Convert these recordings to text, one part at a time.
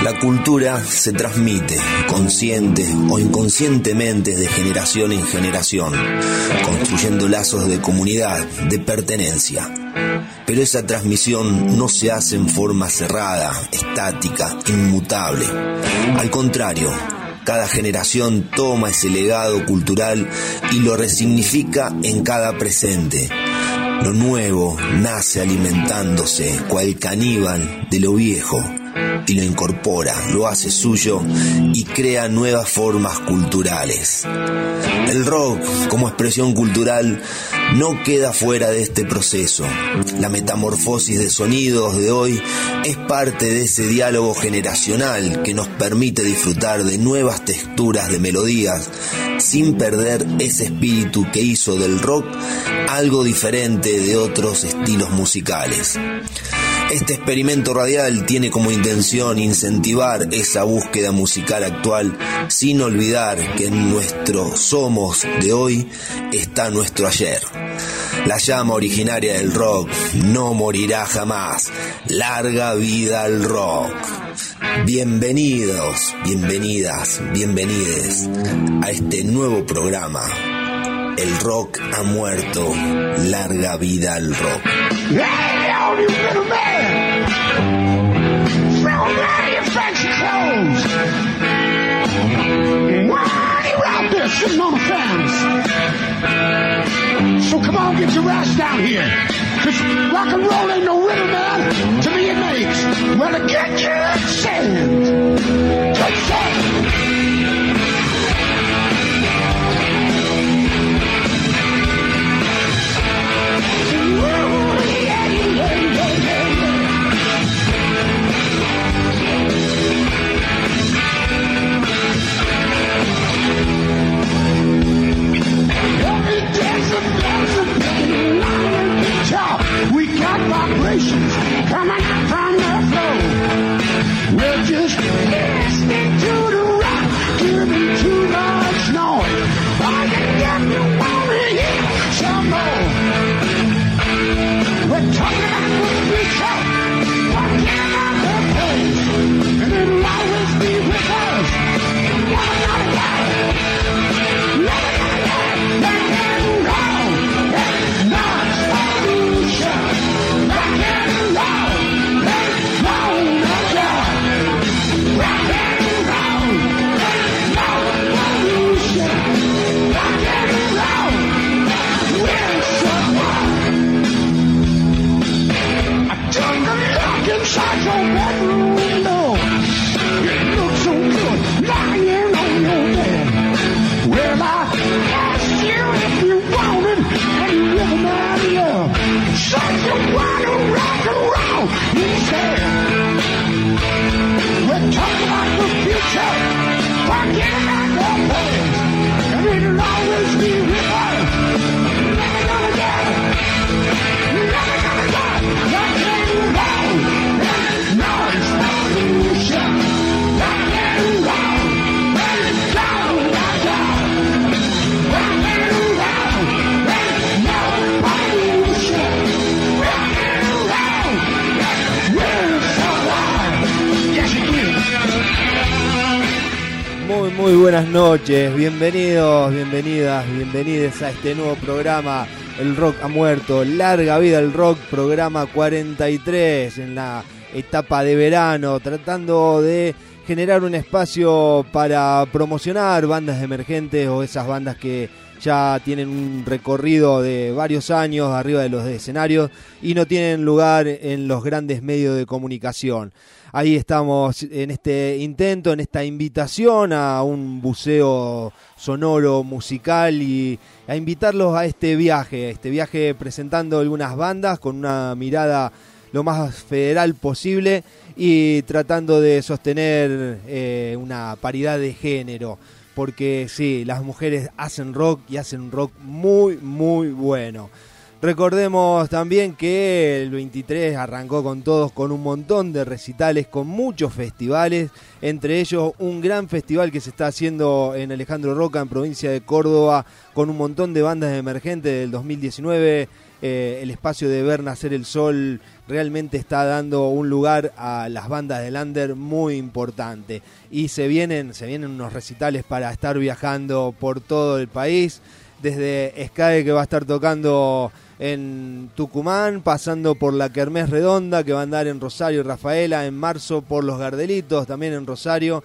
La cultura se transmite, consciente o inconscientemente, de generación en generación, construyendo lazos de comunidad, de pertenencia. Pero esa transmisión no se hace en forma cerrada, estática, inmutable. Al contrario, cada generación toma ese legado cultural y lo resignifica en cada presente. Lo nuevo nace alimentándose, cual caníbal, de lo viejo, y lo incorpora, lo hace suyo y crea nuevas formas culturales. El rock, como expresión cultural, no queda fuera de este proceso. La metamorfosis de sonidos de hoy es parte de ese diálogo generacional que nos permite disfrutar de nuevas texturas de melodías sin perder ese espíritu que hizo del rock algo diferente de otros estilos musicales. Este experimento radial tiene como intención incentivar esa búsqueda musical actual, sin olvidar que en nuestro somos de hoy está nuestro ayer. La llama originaria del rock no morirá jamás. Larga vida al rock. Bienvenidos, bienvenidas, bienvenides a este nuevo programa. El rock ha muerto. Larga vida al rock. Hey, all you little man! Throw down your fancy clothes! Why are you out there sitting on the fence? So come on, get your ass down here. Cause rock and roll ain't no riddle, man. To me it makes. Well, to get your sand. Take sand. We got vibrations coming from the floor. We're just listening to the rock, giving too much noise. All you got to want to hear some more. We're talking about the future, talking about the past, and it'll always be with us. Never gonna die, never gonna die, never gonna go. It's not solution. Rock and roll, there's no God. Rock and roll, there's no solution. Rock and roll, we're so wild. I took a look inside your bedroom window. It looks so good lying on your bed. Well, I asked you if you wanted, and you never married up. Said you wanna rock and roll instead. We're talking about the future, forget about the past, and it'll always be with us. Never gonna die, never gonna die. Rock and roll, there's no solution. Rock and roll, there's no God. Rock and roll, there's no solution. Rock and roll, we're so wild. Yes, it is. Muy buenas noches, bienvenidos, bienvenidas, bienvenides a este nuevo programa, El Rock ha muerto, larga vida al rock, programa 43 en la etapa de verano, tratando de generar un espacio para promocionar bandas emergentes o esas bandas que ya tienen un recorrido de varios años arriba de los escenarios y no tienen lugar en los grandes medios de comunicación. Ahí estamos en este intento, en esta invitación a un buceo sonoro, musical y a invitarlos a este viaje presentando algunas bandas con una mirada lo más federal posible y tratando de sostener una paridad de género. Porque sí, las mujeres hacen rock y hacen un rock muy, muy bueno. Recordemos también que el 23 arrancó con todos, con un montón de recitales, con muchos festivales, entre ellos un gran festival que se está haciendo en Alejandro Roca, en provincia de Córdoba, con un montón de bandas emergentes del 2019, el espacio de ver nacer el sol realmente está dando un lugar a las bandas del under muy importante. Y se vienen unos recitales para estar viajando por todo el país, desde Sky, que va a estar tocando en Tucumán, pasando por la Kermés Redonda, que va a andar en Rosario y Rafaela, en marzo por los Gardelitos, también en Rosario,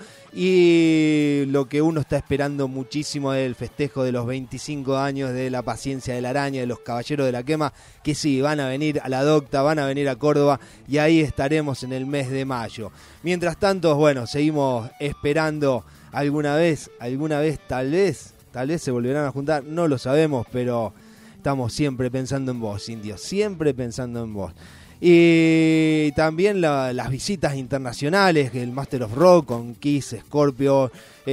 y lo que uno está esperando muchísimo es el festejo de los 25 años de La Paciencia de la Araña, de los Caballeros de la Quema, que sí, van a venir a la Docta, van a venir a Córdoba, y ahí estaremos en el mes de mayo. Mientras tanto, bueno, seguimos esperando alguna vez, tal vez se volverán a juntar, no lo sabemos, pero estamos siempre pensando en vos, Indio, siempre pensando en vos. Y también las visitas internacionales, el Master of Rock con Kiss, Scorpio,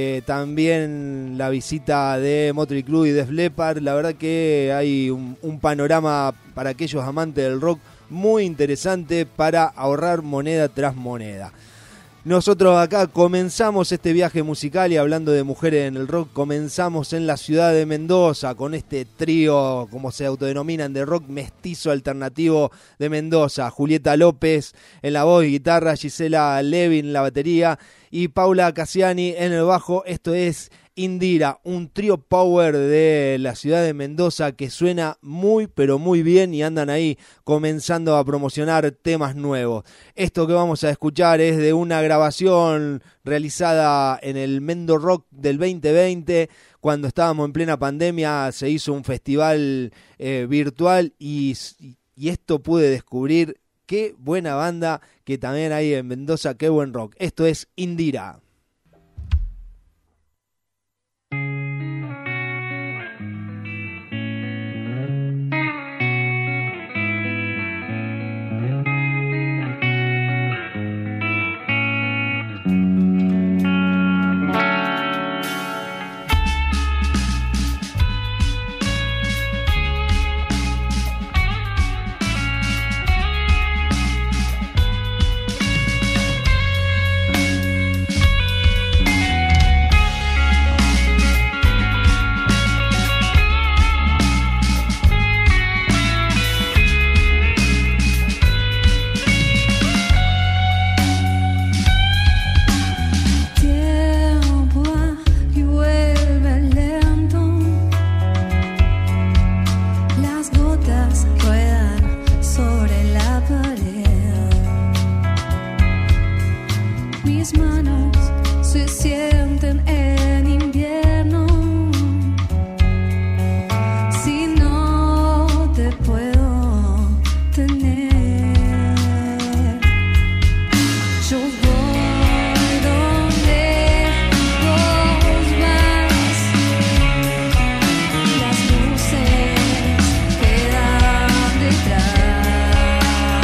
también la visita de Motley Crue y Def Leppard. La verdad que hay un panorama para aquellos amantes del rock muy interesante para ahorrar moneda tras moneda. Nosotros acá comenzamos este viaje musical, y hablando de mujeres en el rock, comenzamos en la ciudad de Mendoza con este trío, como se autodenominan, de rock mestizo alternativo de Mendoza. Julieta López en la voz y guitarra, Gisela Levin en la batería y Paula Cassiani en el bajo. Esto es Indira, un trío power de la ciudad de Mendoza que suena muy pero muy bien, y andan ahí comenzando a promocionar temas nuevos. Esto que vamos a escuchar es de una grabación realizada en el Mendo Rock del 2020, cuando estábamos en plena pandemia. Se hizo un festival virtual y esto pude descubrir qué buena banda que también hay en Mendoza, qué buen rock. Esto es Indira.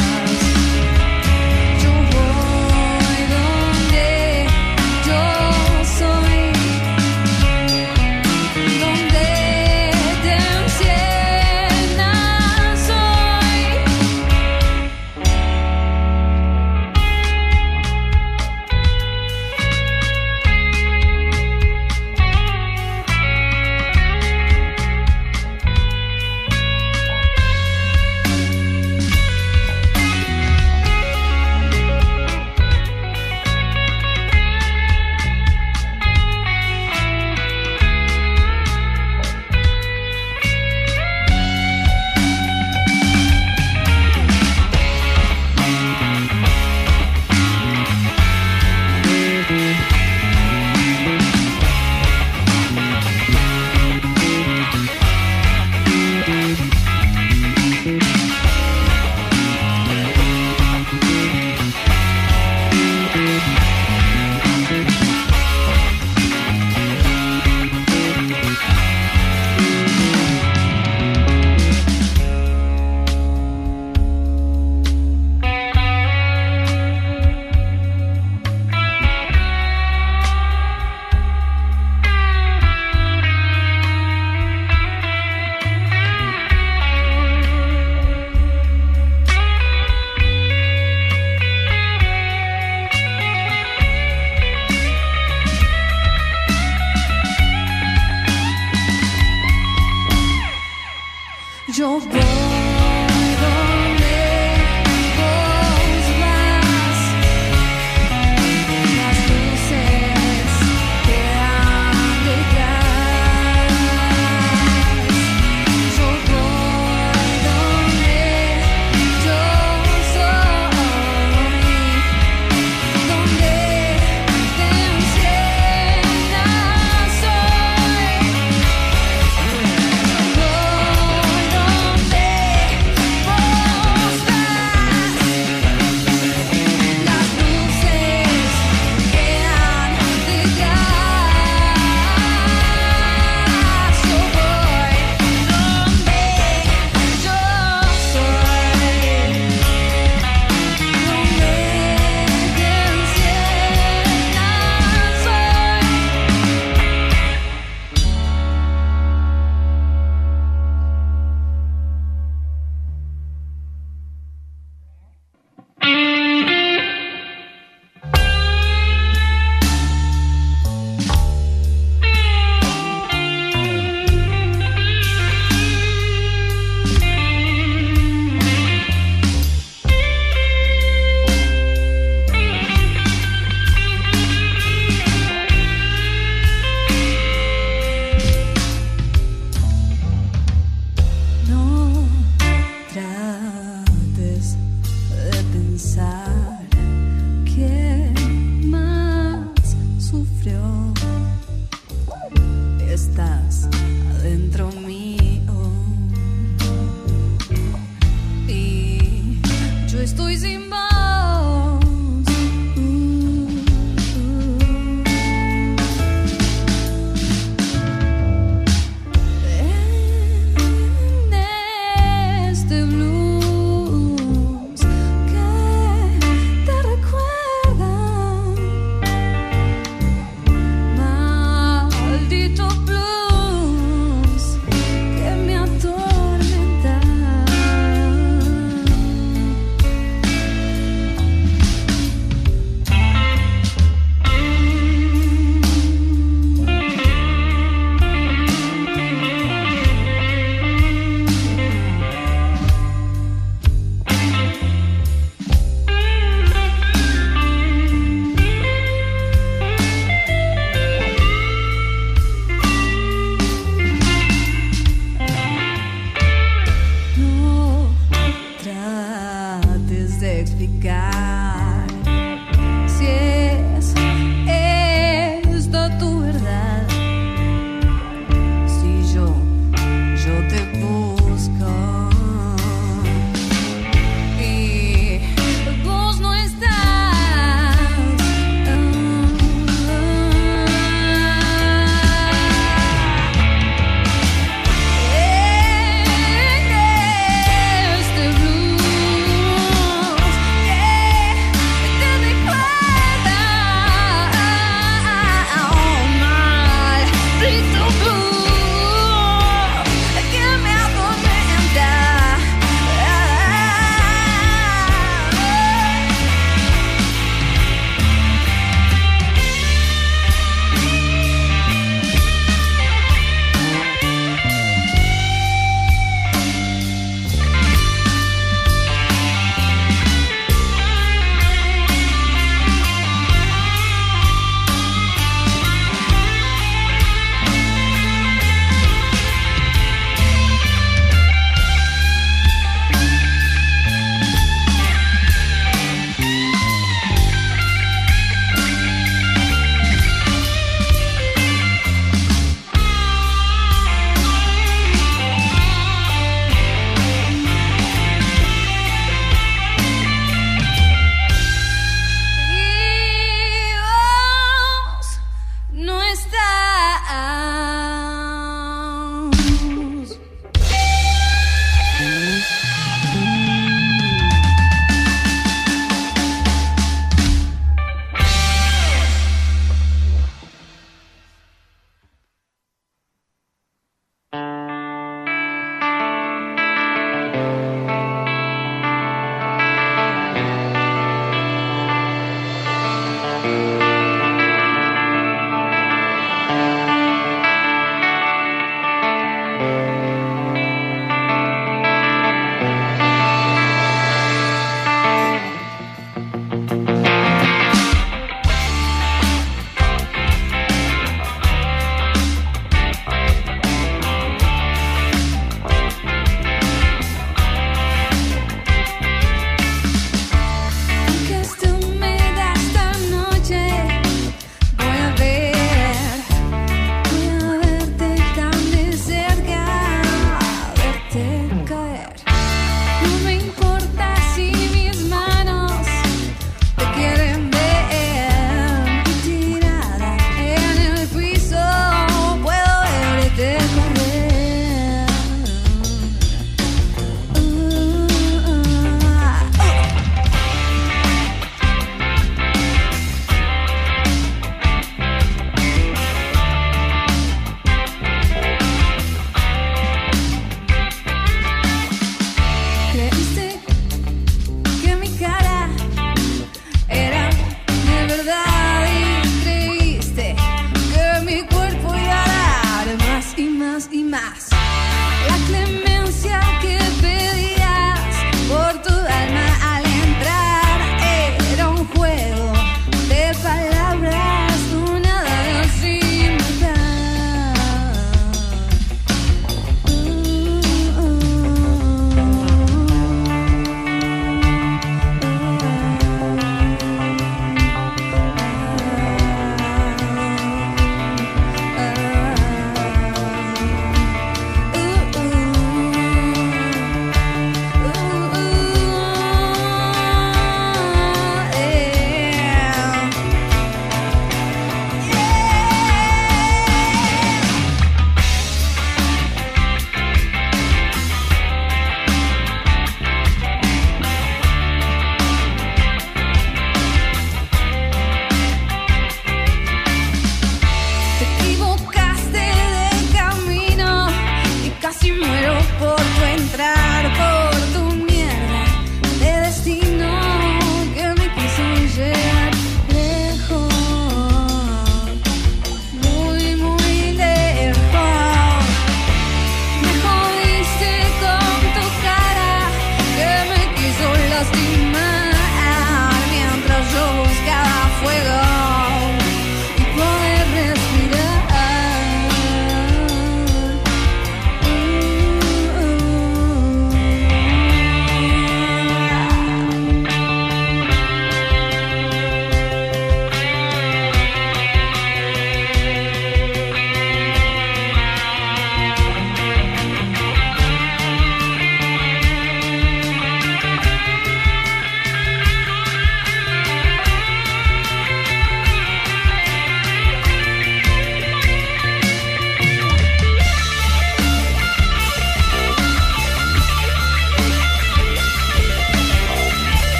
Yo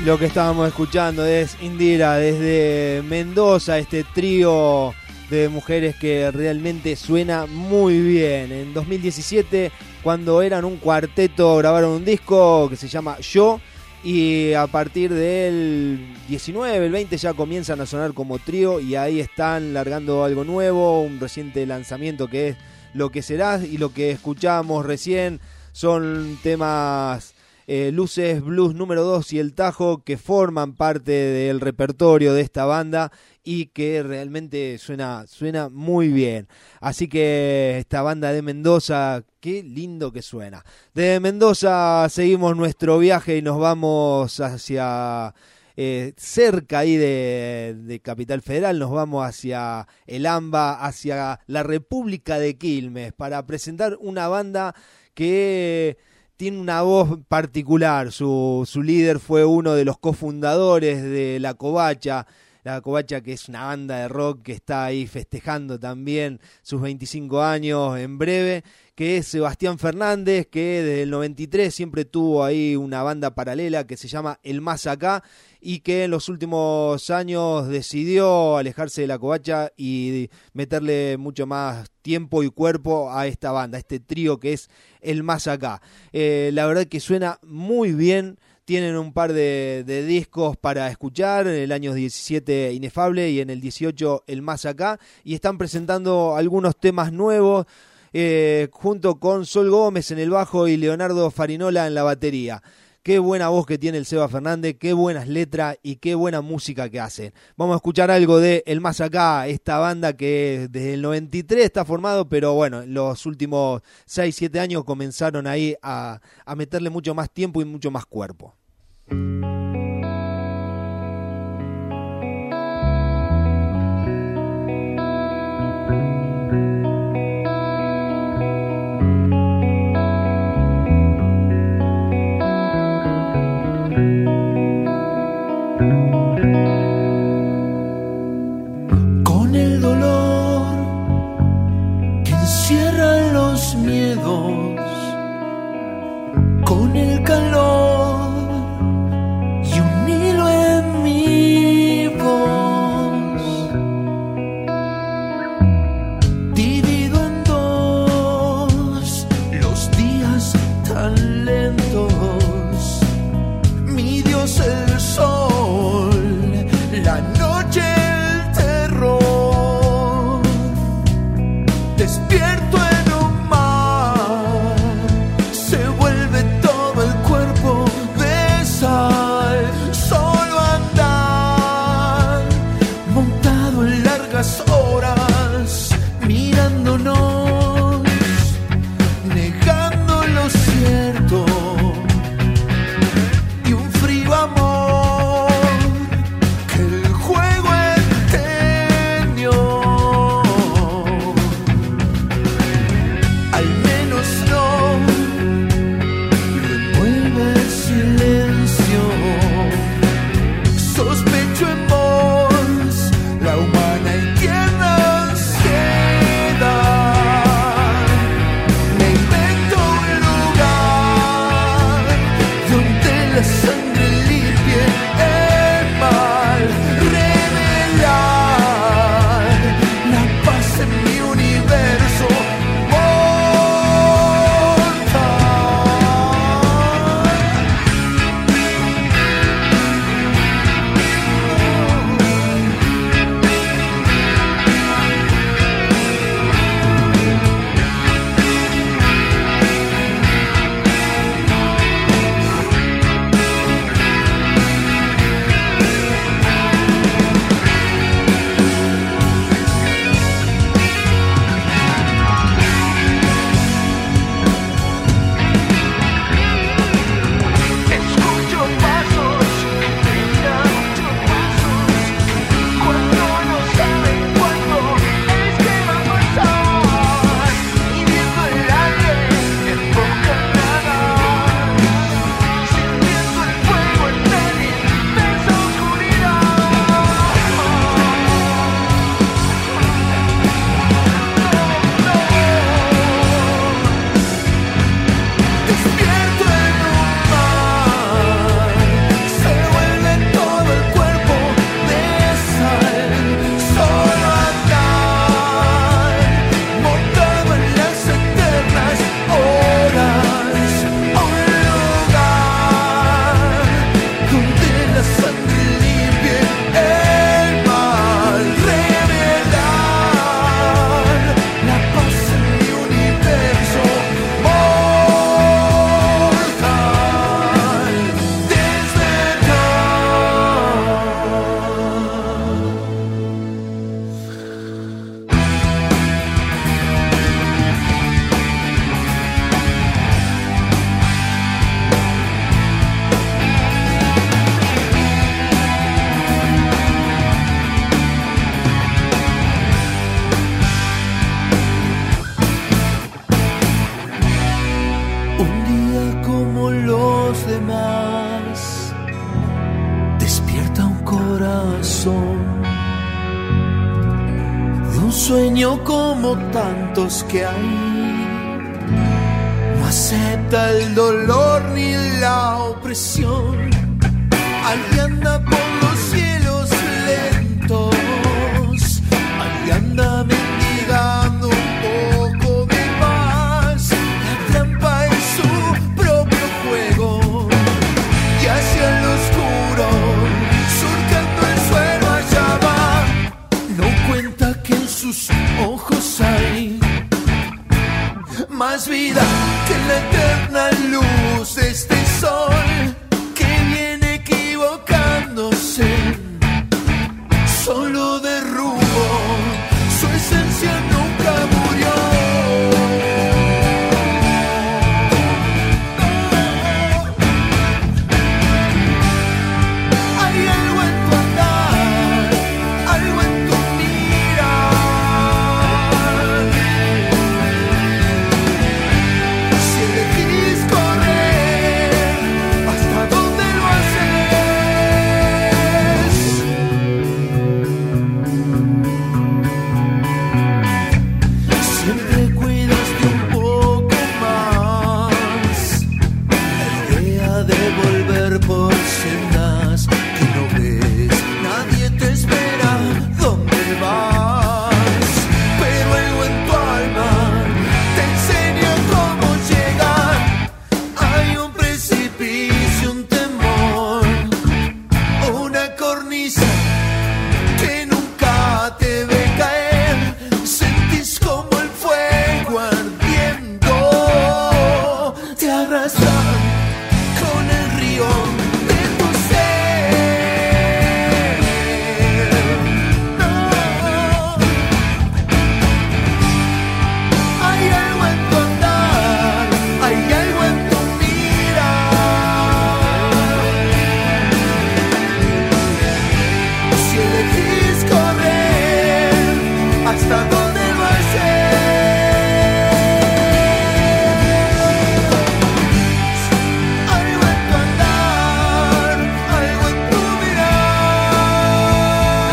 Lo que estábamos escuchando es Indira desde Mendoza, este trío de mujeres que realmente suena muy bien. En 2017, cuando eran un cuarteto, grabaron un disco que se llama Yo, y a partir del 19, el 20 ya comienzan a sonar como trío, y ahí están largando algo nuevo, un reciente lanzamiento que es Lo que serás, y lo que escuchamos recién son temas Luces, Blues número 2 y El Tajo, que forman parte del repertorio de esta banda y que realmente suena muy bien. Así que esta banda de Mendoza, qué lindo que suena. De Mendoza seguimos nuestro viaje y nos vamos hacia cerca ahí de Capital Federal, nos vamos hacia el AMBA, hacia la República de Quilmes, para presentar una banda que tiene una voz particular. Su líder fue uno de los cofundadores de La Covacha. La Covacha, que es una banda de rock que está ahí festejando también sus 25 años en breve, que es Sebastián Fernández, que desde el 93 siempre tuvo ahí una banda paralela que se llama El Más Acá, y que en los últimos años decidió alejarse de La Covacha y meterle mucho más tiempo y cuerpo a esta banda, a este trío que es El Más Acá. La verdad que suena muy bien. Tienen un par de discos para escuchar, en el año 17 Inefable y en el 18 El Más Acá, y están presentando algunos temas nuevos junto con Sol Gómez en el bajo y Leonardo Farinola en la batería. Qué buena voz que tiene el Seba Fernández, qué buenas letras y qué buena música que hacen. Vamos a escuchar algo de El Más Acá, esta banda que desde el 93 está formado, pero bueno, en los últimos 6-7 años comenzaron ahí a meterle mucho más tiempo y mucho más cuerpo. Con el dolor que encierra los miedos, con el calor y un hilo en mi voz, divido en dos los días tan lentos. Mi Dios el sol, la noche el terror. Despierto en un mar, se vuelve todo el cuerpo de sal. Solo andar, montado en largas horas, mirándonos, negando lo cierto. un día como los demás despierta un corazón de un sueño como tantos que hay. No acepta el dolor ni la opresión. Alguien anda por los cielos lentos, alguien anda mendigando un poco de paz. La trampa es su propio juego y hacia el oscuro, surcando el suelo allá va. No cuenta que en sus ojos hay más vida que la eterna luz de este sol que viene equivocándose, solo de rumbo, su esencia nunca murió. Hay algo en tu andar, algo en tu mirar. Si elegís correr, ¿hasta dónde lo haces? Siempre cuidaste un poco más la idea de volver por sendas que no ves. Nadie te espera donde vas, pero algo en tu alma te enseña cómo llegar. Hay un precipicio, un temor, una cornisa que nunca te ve caer. Sentís como el fuego ardiendo te arrastra con el río de tu ser. No. Hay algo en tu andar, hay algo en tu mirar. Si elegís correr, ¿hasta dónde lo haces? Algo en tu andar, algo en tu mirar.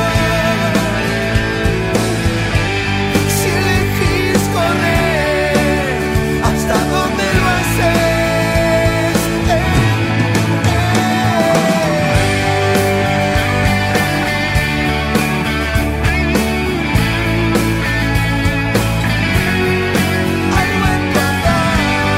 Si elegís correr, ¿hasta dónde lo haces? Algo en tu andar.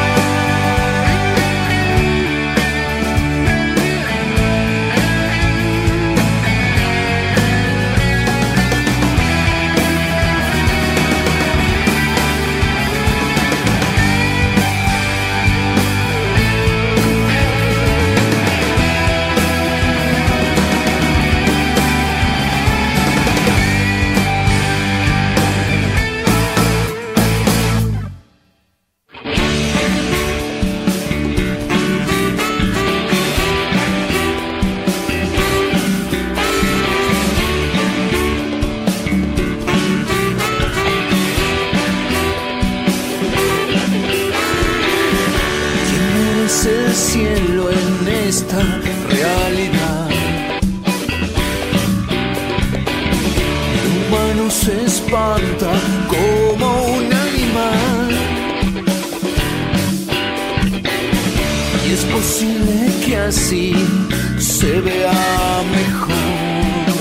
¿Quién merece el cielo en esta realidad? El humano se espanta como un animal, y es posible que así se vea mejor.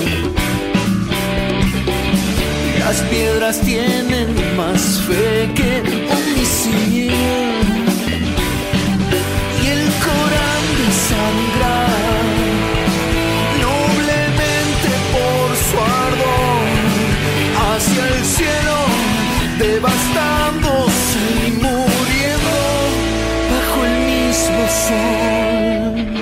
Las piedras tienen más fe que un misil, y el Corán desangra noblemente por su ardor hacia el cielo, devastándose y muriendo bajo el mismo sol.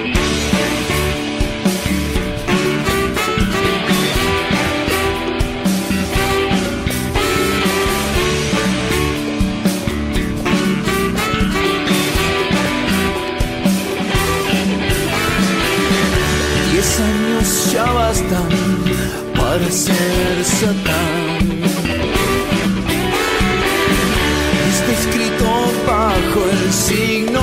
Ya bastan para ser Satán. Está escrito bajo el signo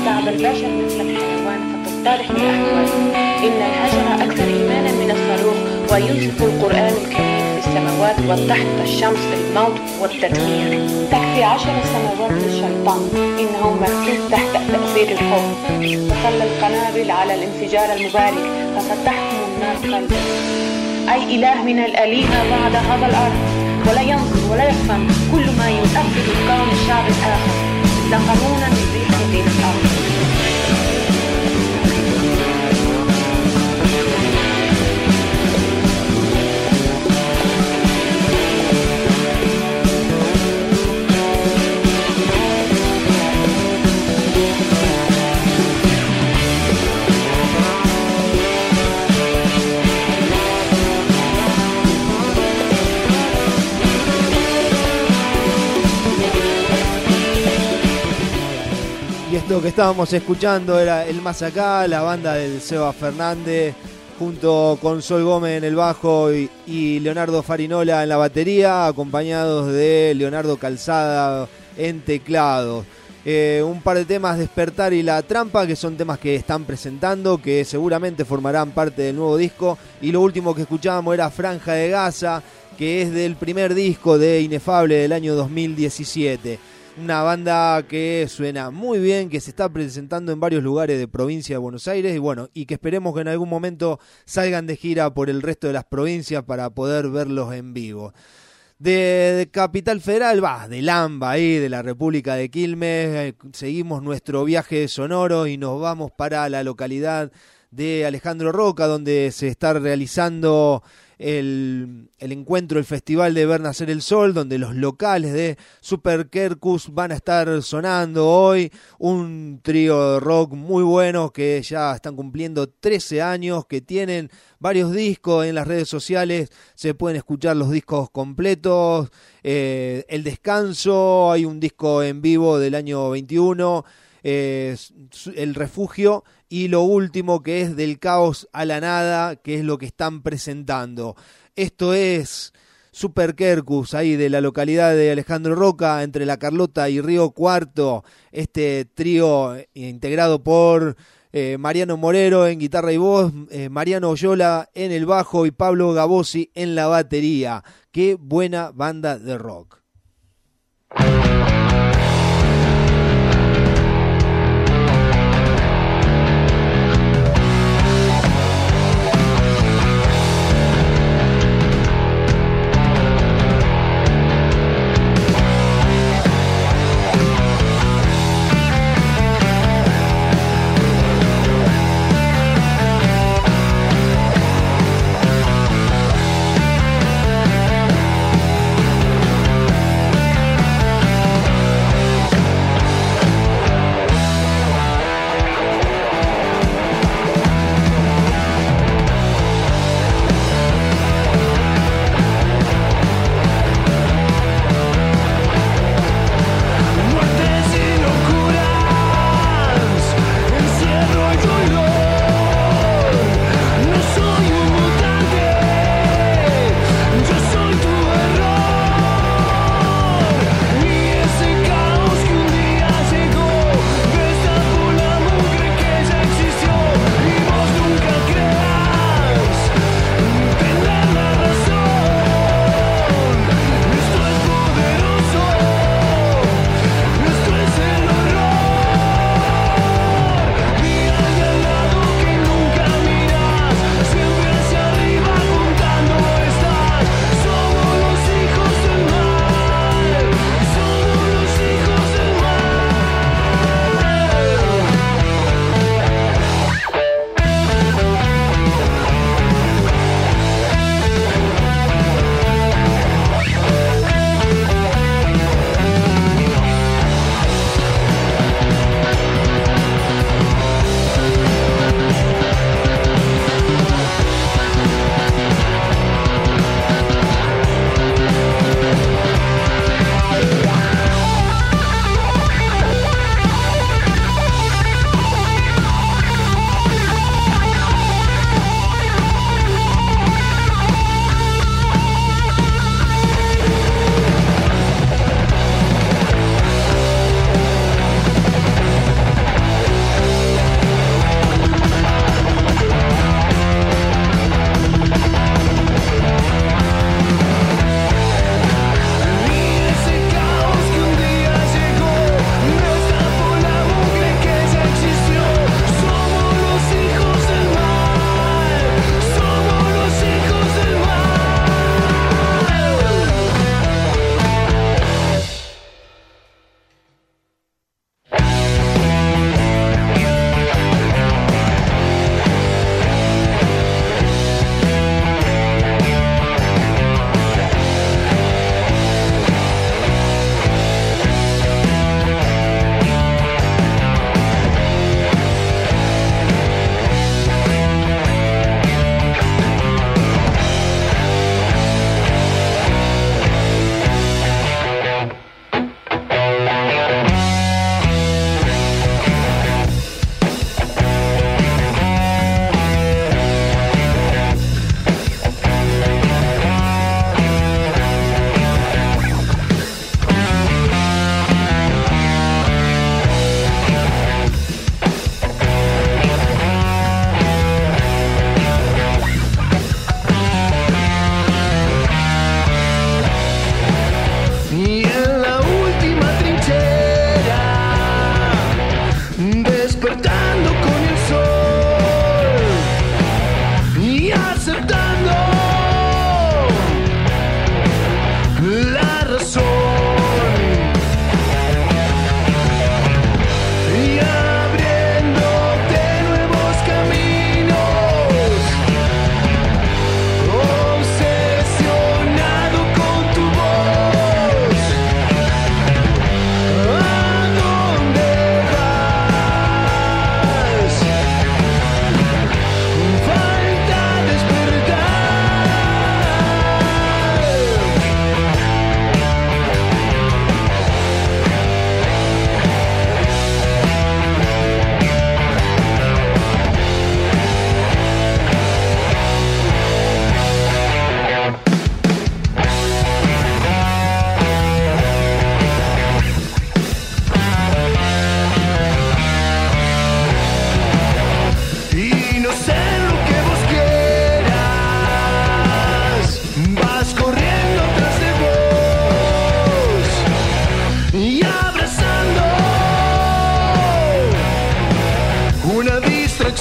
تعب البشر مثل الحيوان فتضطرح الأحوال. إن الحجر أكثر إيمانا من الصاروخ. ويوصف القرآن الكريم في السماوات والتحت الشمس بالموت والتدمير. تكفي 10 سنوات للشيطان، إنه مكتوب تحت تأثير الحب. تصلى القنابل على الانفجار المبارك ففتحهم النار قلبا. أي إله من الآلهة بعد هذا الأرض، ولا ينظر ولا يفهم كل ما يؤثر الكون الشعب الآخر، لا قانونا من ريح بين الأرض. Lo que estábamos escuchando era El Más Acá, la banda del Seba Fernández, junto con Sol Gómez en el bajo y Leonardo Farinola en la batería, acompañados de Leonardo Calzada en teclados. Un par de temas, Despertar y La Trampa, que son temas que están presentando, que seguramente formarán parte del nuevo disco. Y lo último que escuchábamos era Franja de Gaza, que es del primer disco de Inefable del año 2017. Una banda que suena muy bien, que se está presentando en varios lugares de provincia de Buenos Aires y bueno, y que esperemos que en algún momento salgan de gira por el resto de las provincias para poder verlos en vivo. De Capital Federal, del AMBA ahí, de la República de Quilmes, seguimos nuestro viaje sonoro y nos vamos para la localidad de Alejandro Roca, donde se está realizando el encuentro, el festival de Ver Nacer el Sol, donde los locales de Super Kerkus van a estar sonando hoy. Un trío de rock muy bueno que ya están cumpliendo 13 años, que tienen varios discos en las redes sociales, se pueden escuchar los discos completos. El Descanso, hay un disco en vivo del año 21, El Refugio, y lo último que es Del Caos a la Nada, que es lo que están presentando. Esto es Super Kerkus, ahí de la localidad de Alejandro Roca, entre La Carlota y Río Cuarto. Este trío integrado por Mariano Morero en guitarra y voz, Mariano Oyola en el bajo y Pablo Gabossi en la batería. Qué buena banda de rock.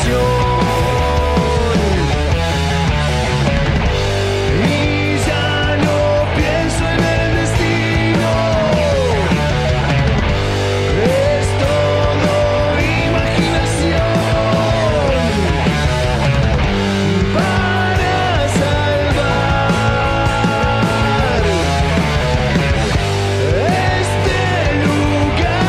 Y ya no pienso en el destino, es todo imaginación para salvar este lugar.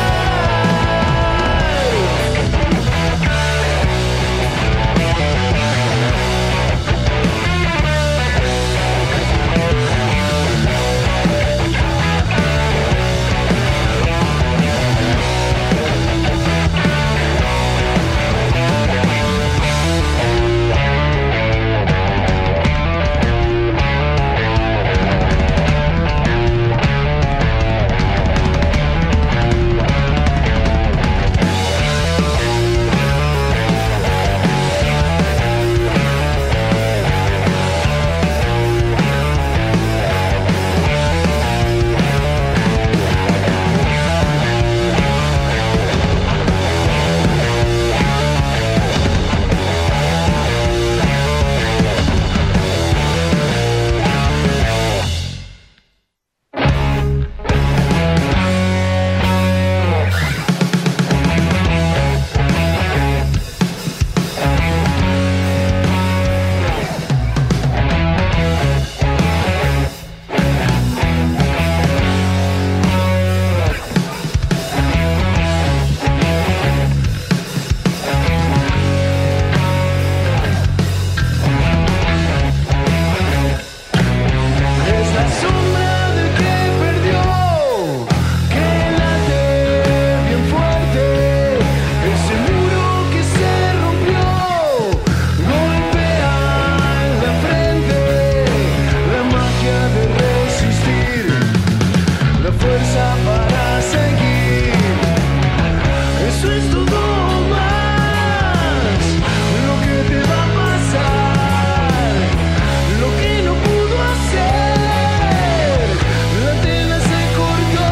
Es la sombra del que perdió, que late bien fuerte. Ese muro que se rompió golpea en la frente. La magia de resistir, la fuerza para seguir. Eso es todo más lo que te va a pasar, lo que no pudo hacer. La tela se cortó,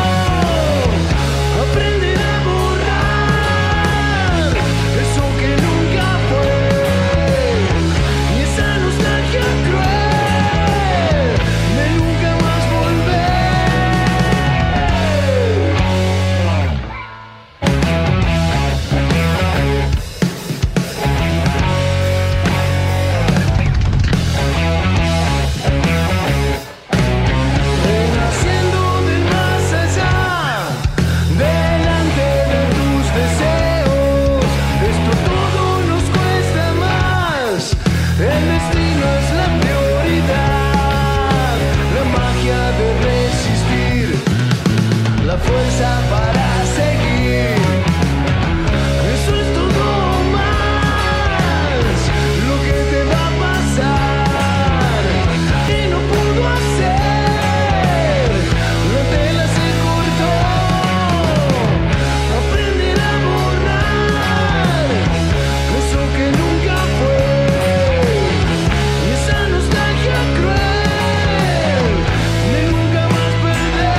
aprender a borrar eso que nunca fue, y esa nostalgia cruel de nunca más volver. Renaciendo del más allá, delante de tus deseos. Esto todo nos cuesta más, el destino es la prioridad. La magia de resistir, la fuerza para seguir. Eso es todo más lo que te va a pasar, que no pudo hacer. La tela se cortó, aprender a borrar eso que nunca fue, y esa nostalgia cruel de nunca más perder.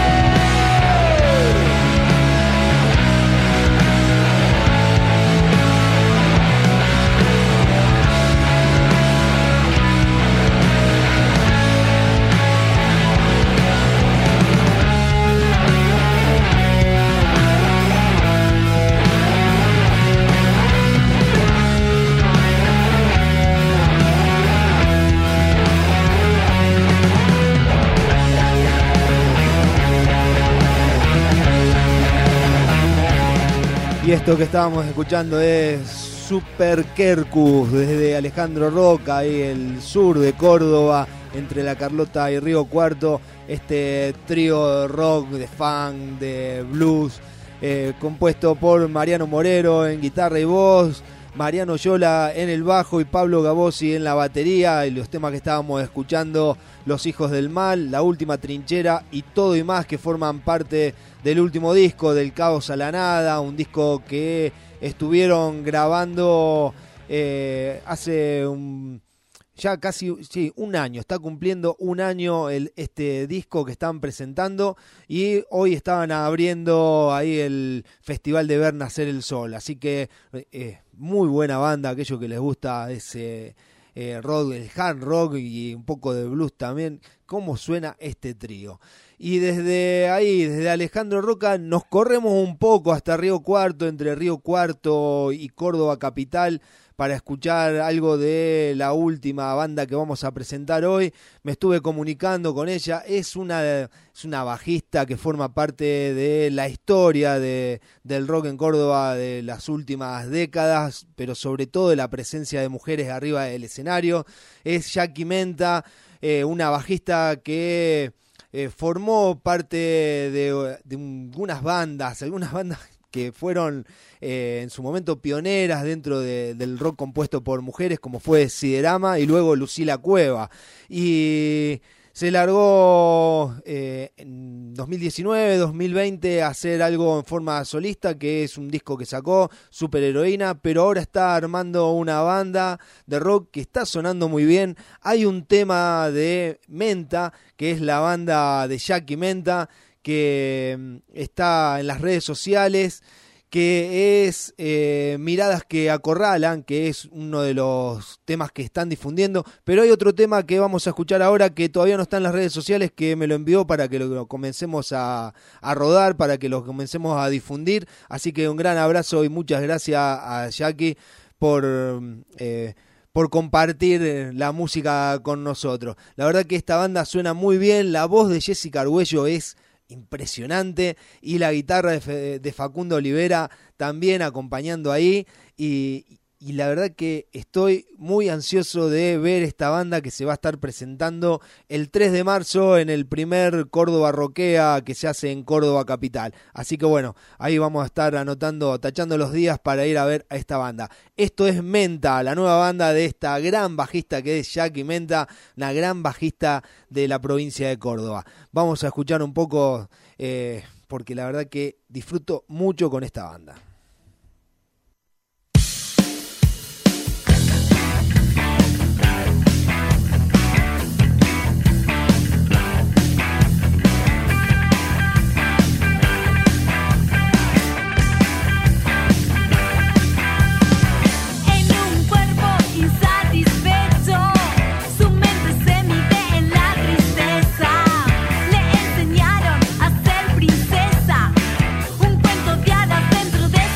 Y esto que estábamos escuchando es Super Quercus desde Alejandro Roca, ahí el sur de Córdoba, entre La Carlota y Río Cuarto. Este trío de rock, de funk, de blues, compuesto por Mariano Morero en guitarra y voz, Mariano Yola en el bajo y Pablo Gabossi en la batería. Y los temas que estábamos escuchando, Los Hijos del Mal, La Última Trinchera y Todo y Más, que forman parte del último disco, Del Caos a la Nada, un disco que estuvieron grabando hace ya casi, sí, un año, está cumpliendo un año este disco que están presentando, y hoy estaban abriendo ahí el Festival de Ver Nacer el Sol, así que muy buena banda, aquellos que les gusta ese rock, el hard rock y un poco de blues también. Cómo suena este trío. Y desde ahí, desde Alejandro Roca, nos corremos un poco hasta Río Cuarto, entre Río Cuarto y Córdoba Capital, para escuchar algo de la última banda que vamos a presentar hoy. Me estuve comunicando con ella. Es una bajista que forma parte de la historia del rock en Córdoba de las últimas décadas, pero sobre todo de la presencia de mujeres arriba del escenario. Es Jackie Menta, una bajista que formó parte de algunas bandas que fueron en su momento pioneras dentro del rock compuesto por mujeres, como fue Siderama y luego Lucila Cueva. Y se largó en 2019, 2020 a hacer algo en forma solista, que es un disco que sacó, Superheroína, pero ahora está armando una banda de rock que está sonando muy bien. Hay un tema de Menta, que es la banda de Jackie Menta, que está en las redes sociales, que es Miradas que Acorralan, que es uno de los temas que están difundiendo, pero hay otro tema que vamos a escuchar ahora que todavía no está en las redes sociales, que me lo envió para que lo comencemos a rodar, para que lo comencemos a difundir, así que un gran abrazo y muchas gracias a Jackie por compartir la música con nosotros. La verdad que esta banda suena muy bien, la voz de Jessica Argüello es impresionante y la guitarra de Facundo Olivera también acompañando ahí, y la verdad que estoy muy ansioso de ver esta banda que se va a estar presentando el 3 de marzo en el primer Córdoba Rockea que se hace en Córdoba Capital. Así que bueno, ahí vamos a estar tachando los días para ir a ver a esta banda. Esto es Menta, la nueva banda de esta gran bajista que es Jackie Menta, una gran bajista de la provincia de Córdoba. Vamos a escuchar un poco porque la verdad que disfruto mucho con esta banda. Le enseñaron a ser princesa, un cuento de hadas dentro de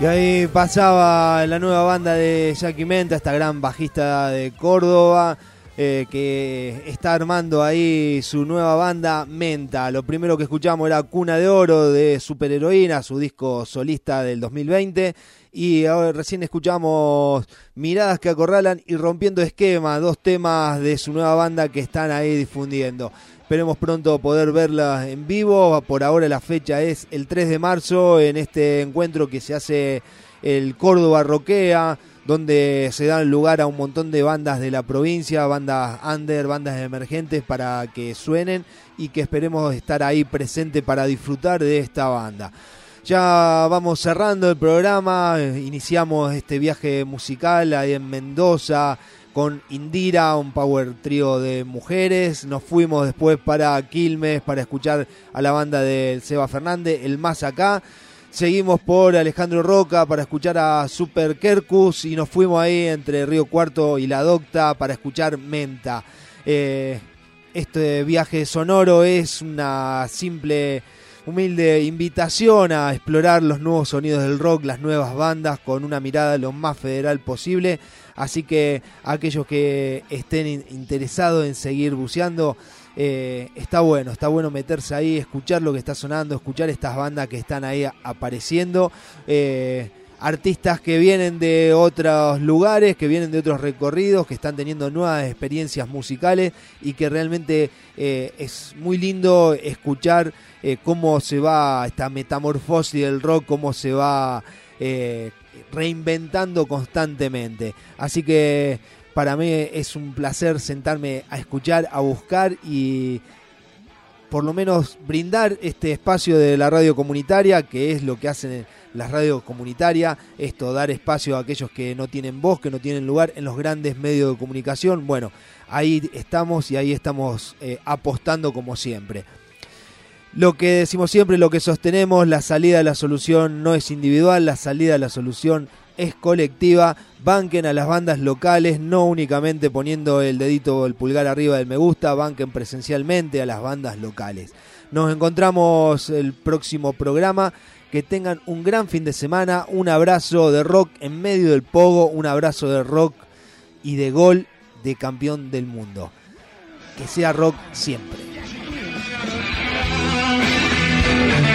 Y ahí pasaba la nueva banda de Jackie Menta, esta gran bajista de Córdoba, que está armando ahí su nueva banda Menta. Lo primero que escuchamos era Cuna de Oro de Superheroína, su disco solista del 2020. Y ahora recién escuchamos Miradas que acorralan y Rompiendo Esquema, dos temas de su nueva banda que están ahí difundiendo. Esperemos pronto poder verlas en vivo. Por ahora la fecha es el 3 de marzo en este encuentro que se hace el Córdoba Rockea, donde se dan lugar a un montón de bandas de la provincia, bandas under, bandas emergentes para que suenen y que esperemos estar ahí presente para disfrutar de esta banda. Ya vamos cerrando el programa, iniciamos este viaje musical ahí en Mendoza con Indira, un power trío de mujeres. Nos fuimos después para Quilmes para escuchar a la banda del Seba Fernández, El Más Acá. Seguimos por Alejandro Roca para escuchar a Super Kerkus y nos fuimos ahí entre Río Cuarto y La Docta para escuchar Menta. Este viaje sonoro es una simple, humilde invitación a explorar los nuevos sonidos del rock, las nuevas bandas con una mirada lo más federal posible. Así que aquellos que estén interesados en seguir buceando, está bueno meterse ahí, escuchar lo que está sonando, escuchar estas bandas que están ahí apareciendo, artistas que vienen de otros lugares, que vienen de otros recorridos, que están teniendo nuevas experiencias musicales y que realmente es muy lindo escuchar cómo se va esta metamorfosis del rock, cómo se va reinventando constantemente. Así que para mí es un placer sentarme a escuchar, a buscar y por lo menos brindar este espacio de la radio comunitaria, que es lo que hacen las radios comunitarias, esto, dar espacio a aquellos que no tienen voz, que no tienen lugar en los grandes medios de comunicación. Bueno, ahí estamos y ahí estamos apostando como siempre. Lo que decimos siempre, lo que sostenemos, la salida a la solución no es individual, la salida a la solución es colectiva. Banquen a las bandas locales, no únicamente poniendo el dedito o el pulgar arriba del me gusta, banquen presencialmente a las bandas locales. Nos encontramos el próximo programa. Que tengan un gran fin de semana, un abrazo de rock en medio del pogo, un abrazo de rock y de gol de campeón del mundo. Que sea rock siempre.